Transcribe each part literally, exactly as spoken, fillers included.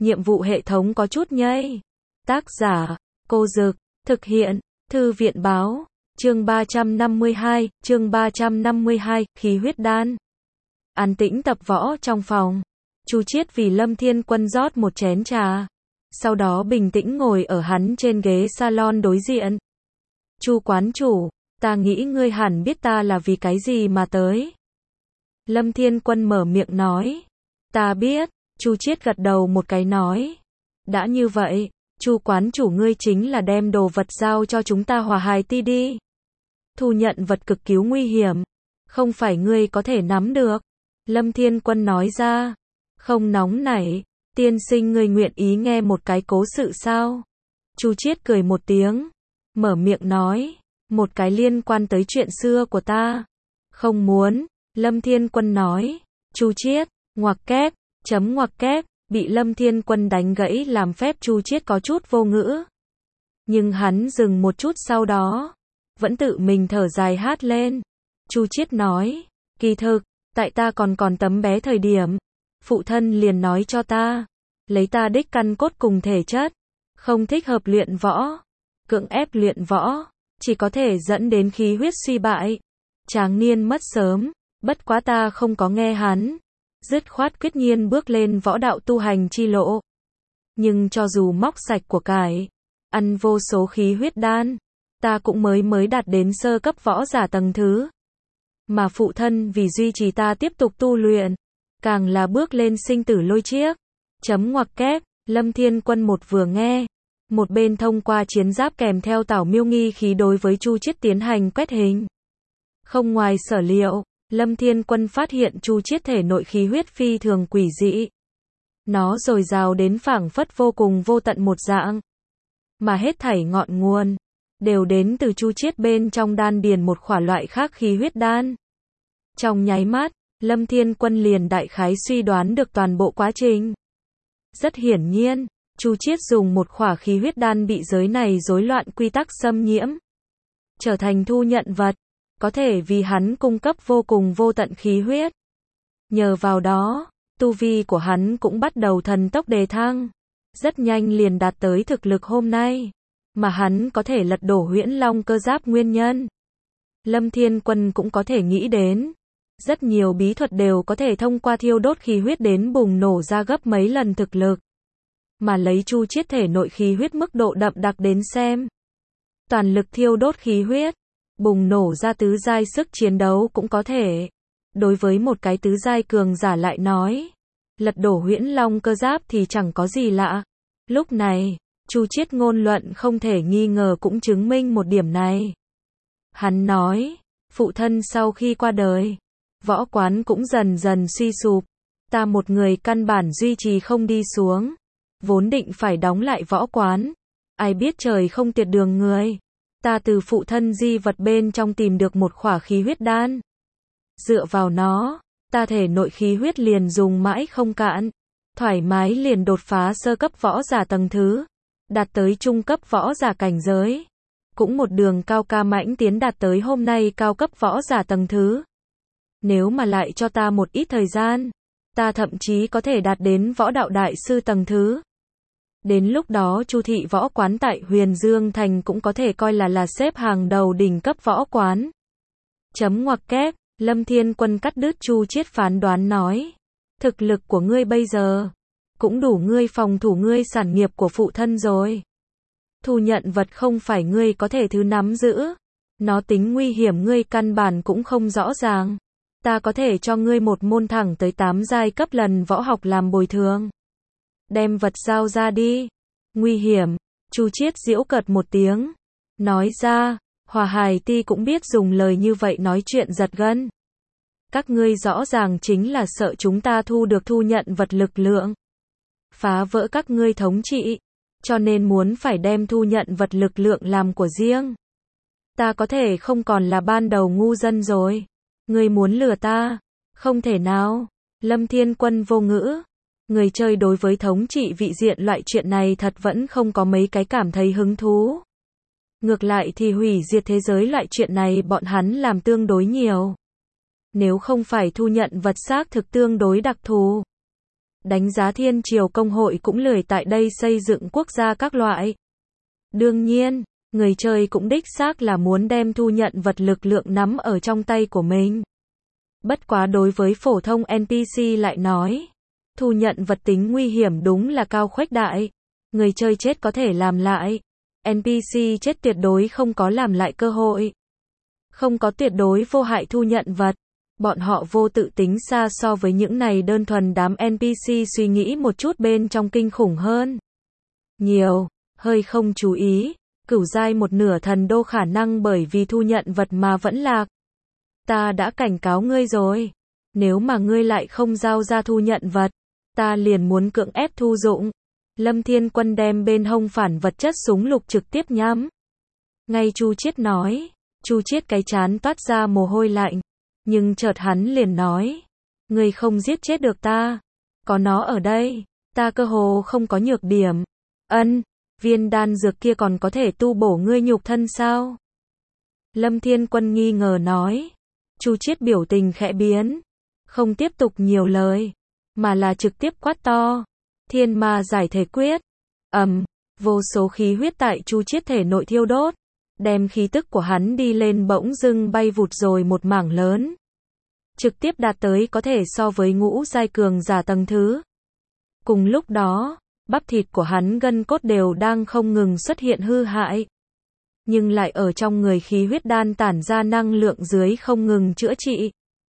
nhiệm vụ hệ thống có chút nhây. Tác giả, Cô Dực, thực hiện, Thư viện Báo, chương ba trăm năm mươi hai, chương ba trăm năm mươi hai, khí huyết đan. An tĩnh tập võ trong phòng, Chu Chiết vì Lâm Thiên Quân rót một chén trà, sau đó bình tĩnh ngồi ở hắn trên ghế salon đối diện. Chu quán chủ, ta nghĩ ngươi hẳn biết ta là vì cái gì mà tới. Lâm Thiên Quân mở miệng nói. Ta biết, Chu Chiết gật đầu một cái nói. Đã như vậy, Chu quán chủ ngươi chính là đem đồ vật giao cho chúng ta Hòa Hải Ti đi. Thu nhận vật cực cứu nguy hiểm, không phải ngươi có thể nắm được. Lâm Thiên Quân nói ra. Không nóng nảy, tiên sinh ngươi nguyện ý nghe một cái cố sự sao? Chu Chiết cười một tiếng, mở miệng nói. Một cái liên quan tới chuyện xưa của ta. Không muốn, Lâm Thiên Quân nói. Chu Chiết, ngoặc kép, chấm ngoặc kép, bị Lâm Thiên Quân đánh gãy làm phép Chu Chiết có chút vô ngữ. Nhưng hắn dừng một chút sau đó, vẫn tự mình thở dài hát lên. Chu Chiết nói, kỳ thực, tại ta còn còn tấm bé thời điểm, phụ thân liền nói cho ta, lấy ta đích căn cốt cùng thể chất, không thích hợp luyện võ, cưỡng ép luyện võ, chỉ có thể dẫn đến khí huyết suy bại, tráng niên mất sớm, bất quá ta không có nghe hắn, dứt khoát quyết nhiên bước lên võ đạo tu hành chi lộ. Nhưng cho dù móc sạch của cải, ăn vô số khí huyết đan, ta cũng mới mới đạt đến sơ cấp võ giả tầng thứ. Mà phụ thân vì duy trì ta tiếp tục tu luyện, càng là bước lên sinh tử lôi chiếc. Chấm ngoặc kép, Lâm Thiên Quân một vừa nghe, một bên thông qua chiến giáp kèm theo tảo miêu nghi khí đối với Chu Chiết tiến hành quét hình. Không ngoài sở liệu, Lâm Thiên Quân phát hiện Chu Chiết thể nội khí huyết phi thường quỷ dị. Nó dồi dào đến phảng phất vô cùng vô tận một dạng. Mà hết thảy ngọn nguồn, đều đến từ Chu Chiết bên trong đan điền một khỏa loại khác khí huyết đan. Trong nháy mắt, Lâm Thiên Quân liền đại khái suy đoán được toàn bộ quá trình. Rất hiển nhiên, Chu Chiết dùng một khỏa khí huyết đan bị giới này rối loạn quy tắc xâm nhiễm, trở thành thu nhận vật, có thể vì hắn cung cấp vô cùng vô tận khí huyết. Nhờ vào đó, tu vi của hắn cũng bắt đầu thần tốc đề thăng, rất nhanh liền đạt tới thực lực hôm nay, mà hắn có thể lật đổ Huyễn Long cơ giáp nguyên nhân. Lâm Thiên Quân cũng có thể nghĩ đến, rất nhiều bí thuật đều có thể thông qua thiêu đốt khí huyết đến bùng nổ ra gấp mấy lần thực lực. Mà lấy Chu Chiết thể nội khí huyết mức độ đậm đặc đến xem, toàn lực thiêu đốt khí huyết, bùng nổ ra tứ giai sức chiến đấu cũng có thể. Đối với một cái tứ giai cường giả lại nói, lật đổ Huyễn Long cơ giáp thì chẳng có gì lạ. Lúc này, Chu Chiết ngôn luận không thể nghi ngờ cũng chứng minh một điểm này. Hắn nói, phụ thân sau khi qua đời, võ quán cũng dần dần suy sụp, ta một người căn bản duy trì không đi xuống, vốn định phải đóng lại võ quán, ai biết trời không tiệt đường người, ta từ phụ thân di vật bên trong tìm được một khỏa khí huyết đan. Dựa vào nó, ta thể nội khí huyết liền dùng mãi không cạn, thoải mái liền đột phá sơ cấp võ giả tầng thứ, đạt tới trung cấp võ giả cảnh giới, cũng một đường cao ca mãnh tiến đạt tới hôm nay cao cấp võ giả tầng thứ. Nếu mà lại cho ta một ít thời gian, ta thậm chí có thể đạt đến võ đạo đại sư tầng thứ. Đến lúc đó Chu thị võ quán tại Huyền Dương Thành cũng có thể coi là là xếp hàng đầu đỉnh cấp võ quán. Chấm ngoặc kép, Lâm Thiên Quân cắt đứt Chu Chiết phán đoán nói. Thực lực của ngươi bây giờ, cũng đủ ngươi phòng thủ ngươi sản nghiệp của phụ thân rồi. Thu nhận vật không phải ngươi có thể thứ nắm giữ. Nó tính nguy hiểm ngươi căn bản cũng không rõ ràng. Ta có thể cho ngươi một môn thẳng tới tám giai cấp lần võ học làm bồi thường. Đem vật giao ra đi. Nguy hiểm, Chu Chiết giễu cợt một tiếng. Nói ra, Hòa Hải Ti cũng biết dùng lời như vậy nói chuyện giật gân. Các ngươi rõ ràng chính là sợ chúng ta thu được thu nhận vật lực lượng, phá vỡ các ngươi thống trị, cho nên muốn phải đem thu nhận vật lực lượng làm của riêng. Ta có thể không còn là ban đầu ngu dân rồi. Ngươi muốn lừa ta? Không thể nào. Lâm Thiên Quân vô ngữ. Người chơi đối với thống trị vị diện loại chuyện này thật vẫn không có mấy cái cảm thấy hứng thú. Ngược lại thì hủy diệt thế giới loại chuyện này bọn hắn làm tương đối nhiều. Nếu không phải thu nhận vật xác thực tương đối đặc thù, Đánh giá Thiên Triều Công hội cũng lười tại đây xây dựng quốc gia các loại. Đương nhiên, người chơi cũng đích xác là muốn đem thu nhận vật lực lượng nắm ở trong tay của mình. Bất quá đối với phổ thông en pê xê lại nói, thu nhận vật tính nguy hiểm đúng là cao khuếch đại. Người chơi chết có thể làm lại, en pê xê chết tuyệt đối không có làm lại cơ hội. Không có tuyệt đối vô hại thu nhận vật. Bọn họ vô tự tính xa so với những này đơn thuần đám en pê xê suy nghĩ một chút bên trong kinh khủng hơn. Nhiều, hơi không chú ý, cửu giai một nửa thần đô khả năng bởi vì thu nhận vật mà vẫn lạc. Ta đã cảnh cáo ngươi rồi. Nếu mà ngươi lại không giao ra thu nhận vật, ta liền muốn cưỡng ép thu dụng. Lâm Thiên Quân đem bên hông phản vật chất súng lục trực tiếp nhắm. Ngay Chu Chiết nói, Chu Chiết cái trán toát ra mồ hôi lạnh. Nhưng chợt hắn liền nói, ngươi không giết chết được ta. Có nó ở đây, ta cơ hồ không có nhược điểm. Ân, viên đan dược kia còn có thể tu bổ ngươi nhục thân sao? Lâm Thiên Quân nghi ngờ nói. Chu Chiết biểu tình khẽ biến, không tiếp tục nhiều lời, mà là trực tiếp quát to. Thiên ma giải thể quyết. Ầm, um, vô số khí huyết tại Chu Chiết thể nội thiêu đốt, đem khí tức của hắn đi lên bỗng dưng bay vụt rồi một mảng lớn. Trực tiếp đạt tới có thể so với ngũ giai cường giả tầng thứ. Cùng lúc đó, bắp thịt của hắn gân cốt đều đang không ngừng xuất hiện hư hại. Nhưng lại ở trong người khí huyết đan tản ra năng lượng dưới không ngừng chữa trị.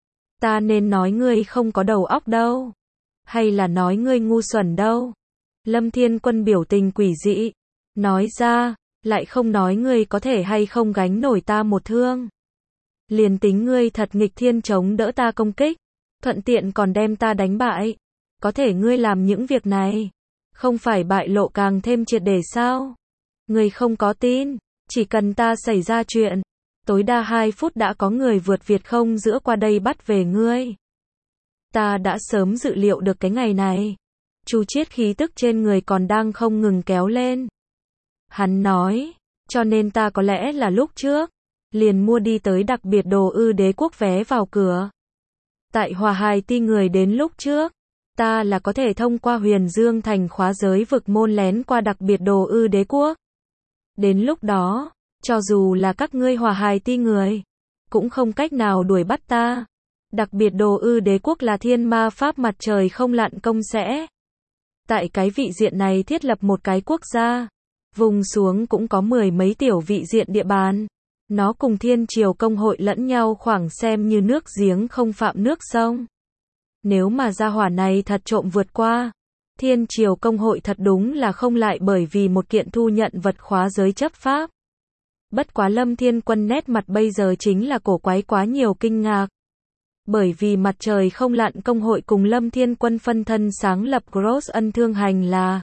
Ta nên nói ngươi không có đầu óc đâu. Hay là nói ngươi ngu xuẩn đâu. Lâm Thiên Quân biểu tình quỷ dị. Nói ra, lại không nói ngươi có thể hay không gánh nổi ta một thương. Liền tính ngươi thật nghịch thiên chống đỡ ta công kích, thuận tiện còn đem ta đánh bại. Có thể ngươi làm những việc này, không phải bại lộ càng thêm triệt để sao? Ngươi không có tin, chỉ cần ta xảy ra chuyện, tối đa hai phút đã có người vượt Việt không giữa qua đây bắt về ngươi. Ta đã sớm dự liệu được cái ngày này. Chu Chiết khí tức trên người còn đang không ngừng kéo lên. Hắn nói, cho nên ta có lẽ là lúc trước liền mua đi tới đặc biệt đồ ư đế quốc vé vào cửa. Tại Hòa Hài Ti người đến lúc trước, ta là có thể thông qua Huyền Dương thành khóa giới vực môn lén qua đặc biệt đồ ư đế quốc. Đến lúc đó, cho dù là các ngươi Hòa Hài Ti người, cũng không cách nào đuổi bắt ta. Đặc biệt đồ ư đế quốc là thiên ma pháp mặt trời không lặn công sẽ. Tại cái vị diện này thiết lập một cái quốc gia. Vùng xuống cũng có mười mấy tiểu vị diện địa bàn. Nó cùng Thiên Triều Công hội lẫn nhau khoảng xem như nước giếng không phạm nước sông. Nếu mà gia hỏa này thật trộm vượt qua, Thiên Triều Công hội thật đúng là không lại bởi vì một kiện thu nhận vật khóa giới chấp pháp. Bất quá Lâm Thiên Quân nét mặt bây giờ chính là cổ quái quá nhiều kinh ngạc. Bởi vì mặt trời không lặn công hội cùng Lâm Thiên Quân phân thân sáng lập Cross ân thương hành là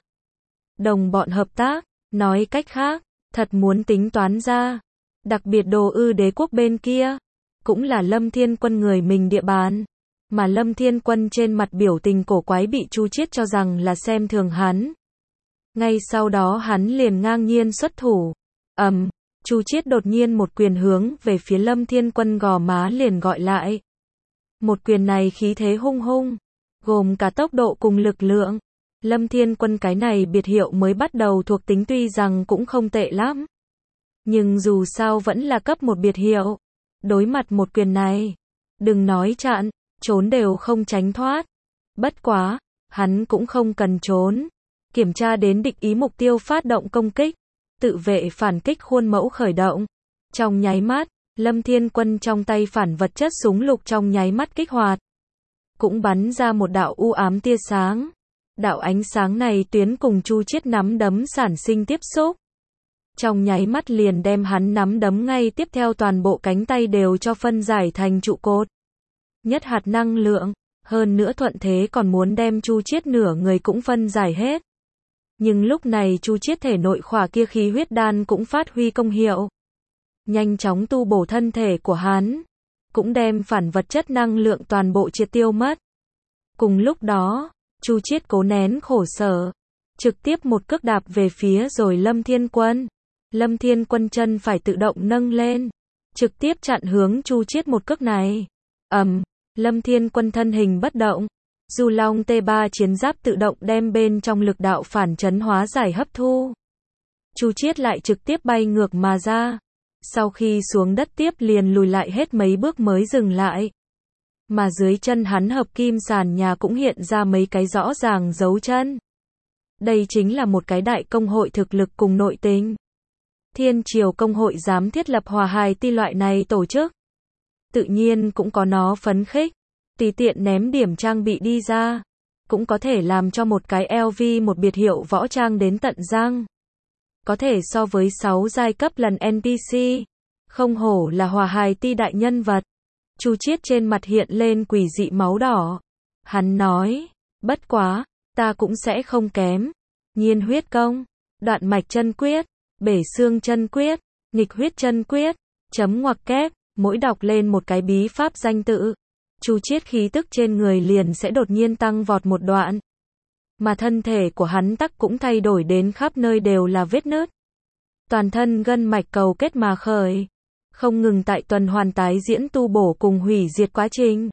đồng bọn hợp tác, nói cách khác, thật muốn tính toán ra. Đặc biệt đồ ư đế quốc bên kia, cũng là Lâm Thiên Quân người mình địa bàn. Mà Lâm Thiên Quân trên mặt biểu tình cổ quái bị Chu Chiết cho rằng là xem thường hắn. Ngay sau đó hắn liền ngang nhiên xuất thủ. Ầm, um, Chu Chiết đột nhiên một quyền hướng về phía Lâm Thiên Quân gò má liền gọi lại. Một quyền này khí thế hung hung, gồm cả tốc độ cùng lực lượng. Lâm Thiên Quân cái này biệt hiệu mới bắt đầu thuộc tính tuy rằng cũng không tệ lắm. Nhưng dù sao vẫn là cấp một biệt hiệu. Đối mặt một quyền này, đừng nói chặn, trốn đều không tránh thoát. Bất quá, hắn cũng không cần trốn. Kiểm tra đến địch ý mục tiêu phát động công kích. Tự vệ phản kích khuôn mẫu khởi động. Trong nháy mắt, Lâm Thiên Quân trong tay phản vật chất súng lục trong nháy mắt kích hoạt. Cũng bắn ra một đạo u ám tia sáng. Đạo ánh sáng này tuyến cùng Chu Chiết nắm đấm sản sinh tiếp xúc. Trong nháy mắt liền đem hắn nắm đấm ngay tiếp theo toàn bộ cánh tay đều cho phân giải thành trụ cột. Nhất hạt năng lượng, hơn nữa thuận thế còn muốn đem Chu Chiết nửa người cũng phân giải hết. Nhưng lúc này Chu Chiết thể nội khỏa kia khí huyết đan cũng phát huy công hiệu. Nhanh chóng tu bổ thân thể của hắn, cũng đem phản vật chất năng lượng toàn bộ triệt tiêu mất. Cùng lúc đó, Chu Chiết cố nén khổ sở, trực tiếp một cước đạp về phía rồi Lâm Thiên Quân. Lâm Thiên Quân chân phải tự động nâng lên, trực tiếp chặn hướng Chu Chiết một cước này. Ầm, um, Lâm Thiên Quân thân hình bất động, Du Long T ba chiến giáp tự động đem bên trong lực đạo phản chấn hóa giải hấp thu. Chu Chiết lại trực tiếp bay ngược mà ra. Sau khi xuống đất tiếp liền lùi lại hết mấy bước mới dừng lại. Mà dưới chân hắn hợp kim sàn nhà cũng hiện ra mấy cái rõ ràng dấu chân. Đây chính là một cái đại công hội thực lực cùng nội tình. Thiên Triều công hội dám thiết lập Hòa Hài Ti loại này tổ chức. Tự nhiên cũng có nó phấn khích. Tùy tiện ném điểm trang bị đi ra. Cũng có thể làm cho một cái L V một biệt hiệu võ trang đến tận răng. Có thể so với sáu giai cấp lần N P C. Không hổ là Hòa Hài Ti đại nhân vật. Chu Chiết trên mặt hiện lên quỷ dị máu đỏ. Hắn nói, bất quá, ta cũng sẽ không kém. Nhiên huyết công, đoạn mạch chân quyết, bể xương chân quyết, nghịch huyết chân quyết, chấm ngoặc kép, mỗi đọc lên một cái bí pháp danh tự. Chu Chiết khí tức trên người liền sẽ đột nhiên tăng vọt một đoạn. Mà thân thể của hắn tắc cũng thay đổi đến khắp nơi đều là vết nứt. Toàn thân gân mạch cầu kết mà khởi. Không ngừng tại tuần hoàn tái diễn tu bổ cùng hủy diệt quá trình.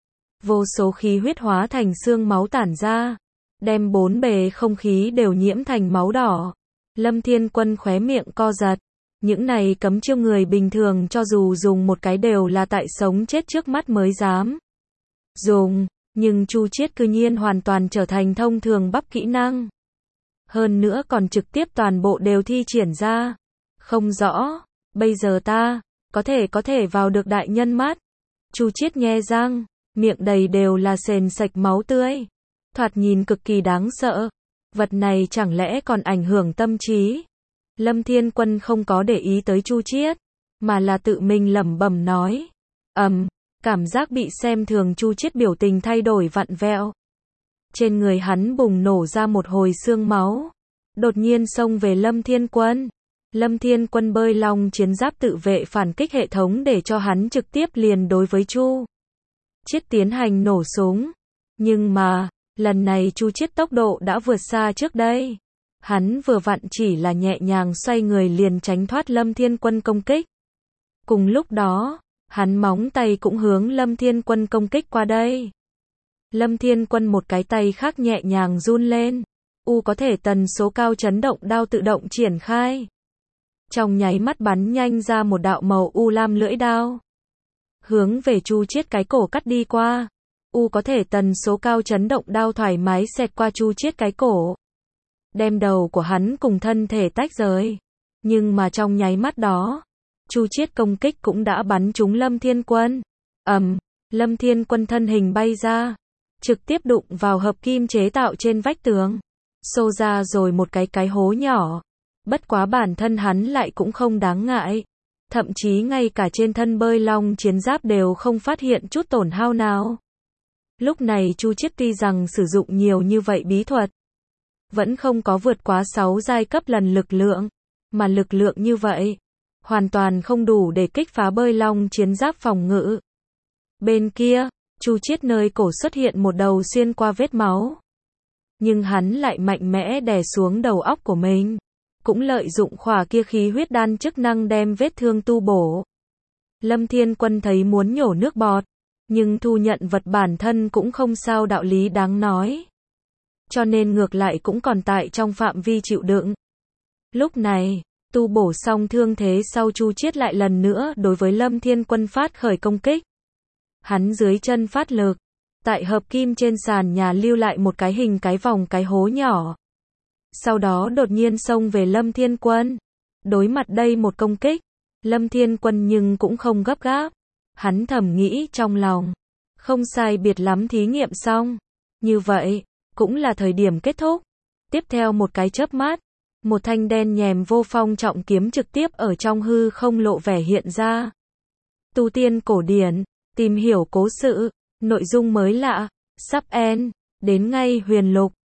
Vô số khí huyết hóa thành xương máu tản ra. Đem bốn bề không khí đều nhiễm thành máu đỏ. Lâm Thiên Quân khóe miệng co giật. Những này cấm chiêu người bình thường cho dù dùng một cái đều là tại sống chết trước mắt mới dám dùng. Nhưng Chu Chiết cư nhiên hoàn toàn trở thành thông thường bắp kỹ năng. Hơn nữa còn trực tiếp toàn bộ đều thi triển ra. Không rõ, bây giờ ta, có thể có thể vào được đại nhân mắt. Chu Chiết nhe răng, miệng đầy đều là sền sạch máu tươi. Thoạt nhìn cực kỳ đáng sợ. Vật này chẳng lẽ còn ảnh hưởng tâm trí. Lâm Thiên Quân không có để ý tới Chu Chiết, mà là tự mình lẩm bẩm nói. Ầm, um, cảm giác bị xem thường Chu Chiết biểu tình thay đổi vặn vẹo. Trên người hắn bùng nổ ra một hồi xương máu. Đột nhiên xông về Lâm Thiên Quân. Lâm Thiên Quân bơi long chiến giáp tự vệ phản kích hệ thống để cho hắn trực tiếp liền đối với Chu Chiết tiến hành nổ súng. Nhưng mà, lần này Chu Chiết tốc độ đã vượt xa trước đây. Hắn vừa vặn chỉ là nhẹ nhàng xoay người liền tránh thoát Lâm Thiên Quân công kích. Cùng lúc đó, hắn móng tay cũng hướng Lâm Thiên Quân công kích qua đây. Lâm Thiên Quân một cái tay khác nhẹ nhàng run lên. U có thể tần số cao chấn động đao tự động triển khai. Trong nháy mắt bắn nhanh ra một đạo màu u lam lưỡi đao. Hướng về Chu Chiết cái cổ cắt đi qua. U có thể tần số cao chấn động đao thoải mái xẹt qua Chu Chiết cái cổ. Đem đầu của hắn cùng thân thể tách rời. Nhưng mà trong nháy mắt đó, Chu Chiết công kích cũng đã bắn trúng Lâm Thiên Quân. Ầm, um, Lâm Thiên Quân thân hình bay ra, trực tiếp đụng vào hợp kim chế tạo trên vách tường. Xô ra rồi một cái cái hố nhỏ. Bất quá bản thân hắn lại cũng không đáng ngại. Thậm chí ngay cả trên thân bơi long chiến giáp đều không phát hiện chút tổn hao nào. Lúc này Chu Chiết tuy rằng sử dụng nhiều như vậy bí thuật, vẫn không có vượt quá sáu giai cấp lần lực lượng. Mà lực lượng như vậy, hoàn toàn không đủ để kích phá bơi long chiến giáp phòng ngự. Bên kia, Chu Chiết nơi cổ xuất hiện một đầu xuyên qua vết máu. Nhưng hắn lại mạnh mẽ đè xuống đầu óc của mình. Cũng lợi dụng khỏa kia khí huyết đan chức năng đem vết thương tu bổ. Lâm Thiên Quân thấy muốn nhổ nước bọt. Nhưng thu nhận vật bản thân cũng không sao đạo lý đáng nói. Cho nên ngược lại cũng còn tại trong phạm vi chịu đựng. Lúc này, tu bổ xong thương thế sau Chu Chiết lại lần nữa đối với Lâm Thiên Quân phát khởi công kích. Hắn dưới chân phát lực. Tại hợp kim trên sàn nhà lưu lại một cái hình cái vòng cái hố nhỏ. Sau đó đột nhiên xông về Lâm Thiên Quân. Đối mặt đây một công kích, Lâm Thiên Quân nhưng cũng không gấp gáp. Hắn thầm nghĩ trong lòng. Không sai biệt lắm thí nghiệm xong. Như vậy, cũng là thời điểm kết thúc. Tiếp theo một cái chớp mắt, một thanh đen nhèm vô phong trọng kiếm trực tiếp ở trong hư không lộ vẻ hiện ra. Tu tiên cổ điển, tìm hiểu cố sự, nội dung mới lạ, sắp end, đến ngay huyền lục.